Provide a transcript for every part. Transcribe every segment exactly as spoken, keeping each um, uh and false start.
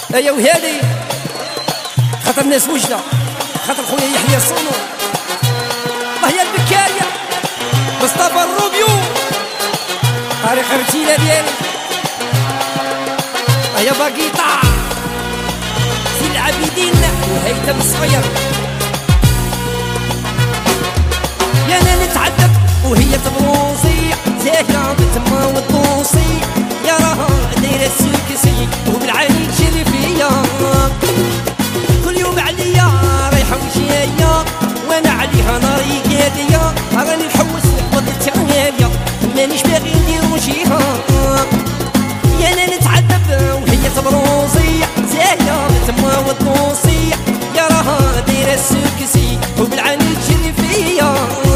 ايا وهادي خاطر الناس وجده، خاطر خويا يحيى الصونو، وهي البكايه مصطفى الروبيو، طريق الرتيله ديالي، ايا باقيطه سي العابدين وهيثم الصغير. يا انا نتعذب وهي تبروزي زاهيه بتما والطوسي، يا راها دايره السكسي وبالعاني تجري فيا، كل يوم عليا رايحه وجايه وانا عليها ناري قاديه، راني نحوس نقبض التعاليه مانيش باغي ندير وجيها. يا انا نتعذب وهي تبروزي زاهيه بتما والطوسي، يا راها دايره السكسي وبالعاني تجري فيا،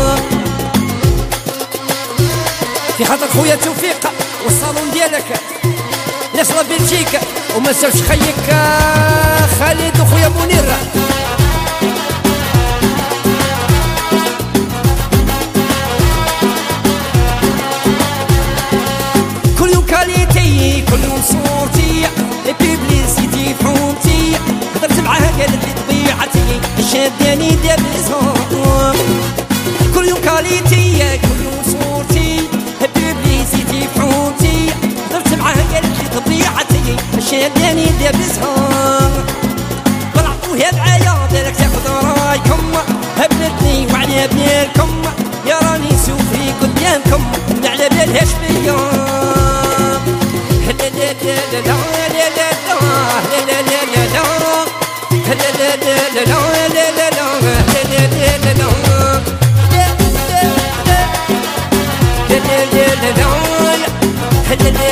في خاطر خويا توفيق والصالون ديالك ناس لا بلجيك، وما ساوش خيك خالد وخويا منير. كل يوم كاليتي كل يوم صورتي بيبليسيتي فهمتي، هضرت معاها قالت لي طبيعتي شاداني دابزها، كل يوم كاليتي كل يوم صورتي بيبليسيتي فهمتي، هضرت معاها قالت لي طبيعتي شاداني دابزها، طلعتوها معايا بالك تاخد رايكم هبلتني وعلى بالكم، يا راني سوفي قدامكم ما على بالهاش بيا. لا لا لا لا لا لا لا لا لا لا